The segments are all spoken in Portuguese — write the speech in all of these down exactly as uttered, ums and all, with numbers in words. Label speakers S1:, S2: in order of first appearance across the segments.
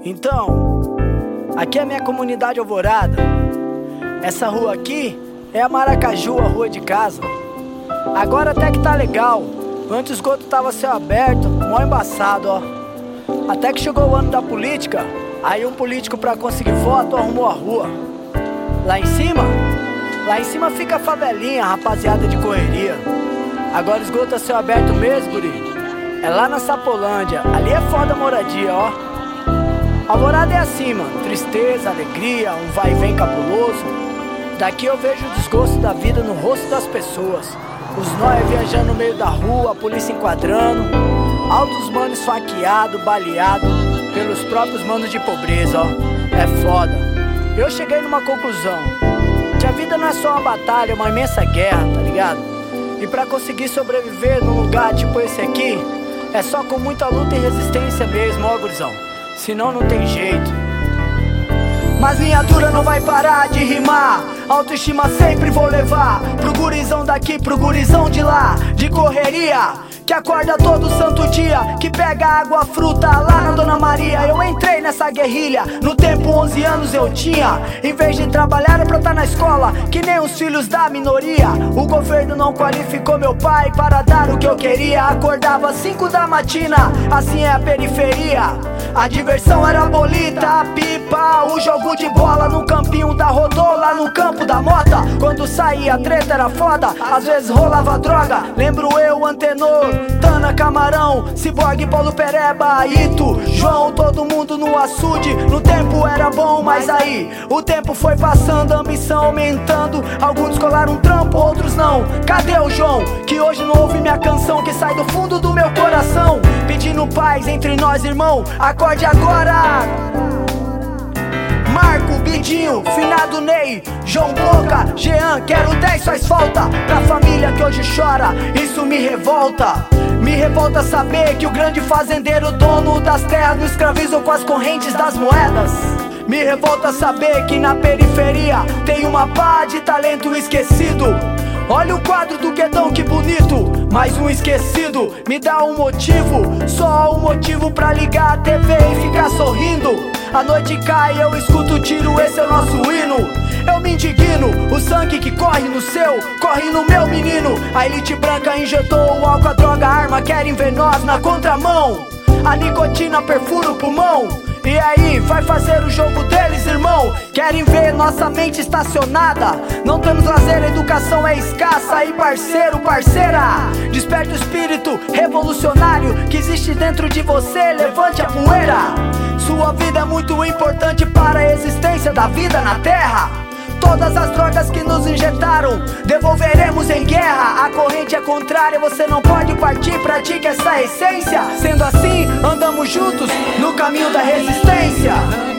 S1: Então, aqui é a minha comunidade Alvorada. Essa rua aqui é a Maracaju, a rua de casa. Agora até que tá legal. Antes o esgoto tava céu aberto, mó embaçado, ó. Até que chegou o ano da política, aí um político pra conseguir voto arrumou a rua. Lá em cima, lá em cima fica a favelinha, rapaziada de correria. Agora o esgoto é céu aberto mesmo, guri. É lá na Sapolândia, ali é foda a moradia, ó. Alvorada é assim, mano, tristeza, alegria, um vai e vem cabuloso. Daqui eu vejo o desgosto da vida no rosto das pessoas. Os nóia viajando no meio da rua, a polícia enquadrando. Altos manos esfaqueados, baleados pelos próprios manos de pobreza, ó. É foda. Eu cheguei numa conclusão, que a vida não é só uma batalha, é uma imensa guerra, tá ligado? E pra conseguir sobreviver num lugar tipo esse aqui, é só com muita luta e resistência mesmo, ó gurizão. Senão não tem jeito. Mas minha dura não vai parar de rimar. Autoestima sempre vou levar. Pro gurizão daqui, pro gurizão de lá. De correria, que acorda todo santo dia, que pega água, fruta lá na Dona Maria. Eu entrei nessa guerrilha, no tempo onze anos eu tinha. Em vez de trabalhar era pra estar na escola, que nem os filhos da minoria. O governo não qualificou meu pai para dar o que eu queria. Acordava às cinco da matina, assim é a periferia. A diversão era a bolita, a pipa, o jogo de bola no campinho da Rodô, lá no campo da Mota. Quando saía a treta era foda, às vezes rolava droga. Lembro eu, Antenor, Tana, Camarão, Ciborgue, Paulo Pereba, Ito, João, todo mundo no açude. No tempo era bom, mas aí o tempo foi passando, a ambição aumentando. Alguns colaram um trampo, outros não. Cadê o João, que hoje não ouve minha canção, que sai do fundo do meu coração, pedindo paz entre nós, irmão? Acorde agora! Marco, Bidinho, finado Ney, João Boca, Jean, quero dez, faz falta pra família que hoje chora, isso me revolta. Me revolta saber que o grande fazendeiro, dono das terras, nos escravizam com as correntes das moedas. Me revolta saber que na periferia tem uma pá de talento esquecido. Olha o quadro do Guedão, que bonito, mais um esquecido. Me dá um motivo, só um motivo pra ligar a T V e ficar sorrindo. A noite cai, eu escuto o tiro, esse é o nosso hino. Eu me indigno, o sangue que corre no seu, corre no meu menino. A elite branca injetou o álcool, a droga, a arma, querem ver nós na contramão. A nicotina perfura o pulmão. E aí, vai fazer o jogo deles, irmão? Querem ver nossa mente estacionada? Não temos lazer, a educação é escassa. E parceiro, parceira, desperta o espírito revolucionário que existe dentro de você, levante a poeira. Sua vida é muito importante para a existência da vida na terra. Todas as drogas que nos injetaram, devolveremos em guerra. A corrente é contrária, você não pode partir, pratique essa essência. Sendo assim, andamos juntos no caminho da resistência.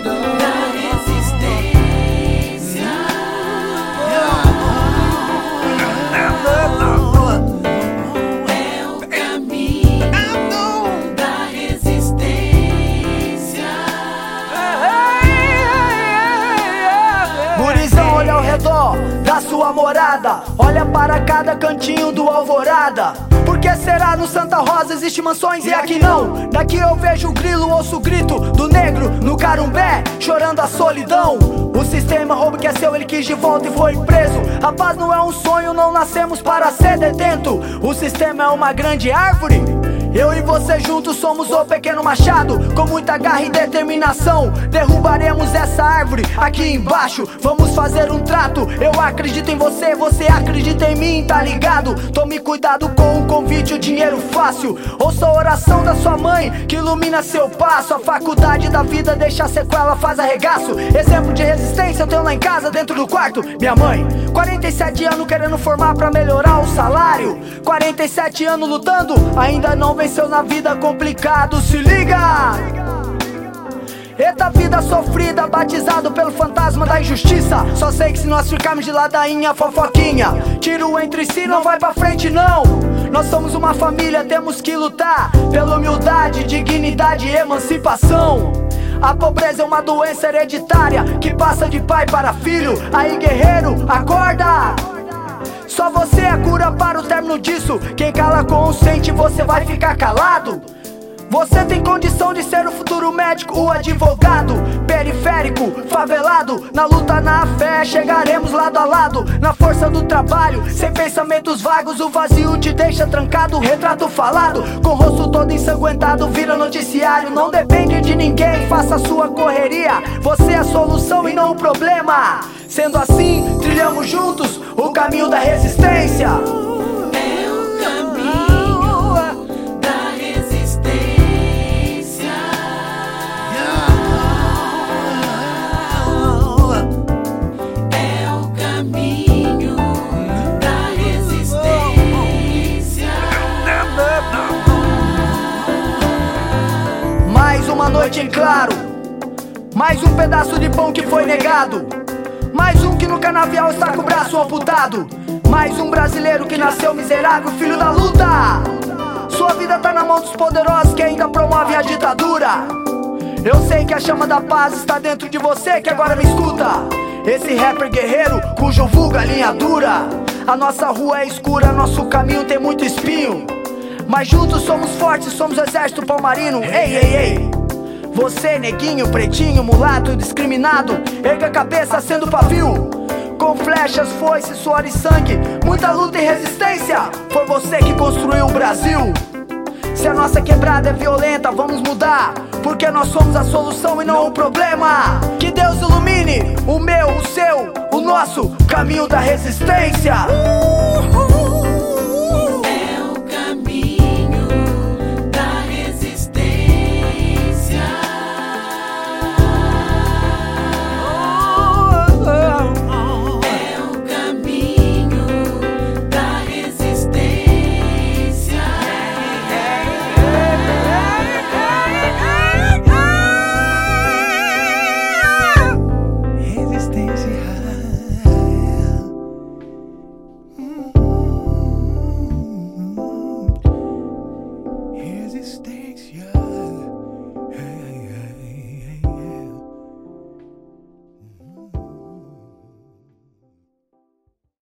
S1: Olha ao redor da sua morada, olha para cada cantinho do Alvorada. Por que será no Santa Rosa existe mansões e aqui não? Daqui eu vejo o grilo, ouço o grito do negro no Carumbé, chorando a solidão. O sistema rouba o que é seu, ele quis de volta e foi preso. A paz não é um sonho, não nascemos para ser detento. O sistema é uma grande árvore, eu e você juntos somos o pequeno machado. Com muita garra e determinação derrubaremos essa árvore aqui embaixo. Vamos fazer um trato, eu acredito em você, você acredita em mim, tá ligado? Tome cuidado com o convite, o dinheiro fácil. Ouça a oração da sua mãe que ilumina seu passo. A faculdade da vida deixa sequela, faz arregaço. Exemplo de resistência eu tenho lá em casa, dentro do quarto, minha mãe. Quarenta e sete anos querendo formar pra melhorar o salário. Quarenta e sete anos lutando, ainda não venceu na vida, complicado, se liga! Eita vida sofrida, batizado pelo fantasma da injustiça. Só sei que se nós ficarmos de ladainha, fofoquinha, tiro entre si não vai pra frente não. Nós somos uma família, temos que lutar pela humildade, dignidade e emancipação. A pobreza é uma doença hereditária que passa de pai para filho. Aí guerreiro, acorda! Só você é a cura para o término disso. Quem cala consente, você vai ficar calado. Você tem condição de ser o futuro médico, o advogado, periférico, favelado. Na luta, na fé, chegaremos lado a lado. Na força do trabalho, sem pensamentos vagos. O vazio te deixa trancado, retrato falado, com o rosto todo ensanguentado, vira noticiário. Não depende de ninguém, faça a sua correria. Você é a solução e não o problema. Sendo assim, trilhamos juntos o caminho da resistência. Mais uma noite em claro, mais um pedaço de pão que foi negado, mais um que no canavial está com o braço amputado, mais um brasileiro que nasceu miserável, filho da luta. Sua vida tá na mão dos poderosos que ainda promovem a ditadura. Eu sei que a chama da paz está dentro de você que agora me escuta. Esse rapper guerreiro cujo vulgo é linha dura. A nossa rua é escura, nosso caminho tem muito espinho, mas juntos somos fortes, somos o exército palmarino. Ei, ei, ei, você neguinho, pretinho, mulato, discriminado, erga a cabeça sendo pavio. Com flechas, foice, suor e sangue, muita luta e resistência, foi você que construiu o Brasil. Se a nossa quebrada é violenta, vamos mudar, porque nós somos a solução e não o problema. Que Deus ilumine o meu, o seu, o nosso caminho da resistência. uh, uh, uh.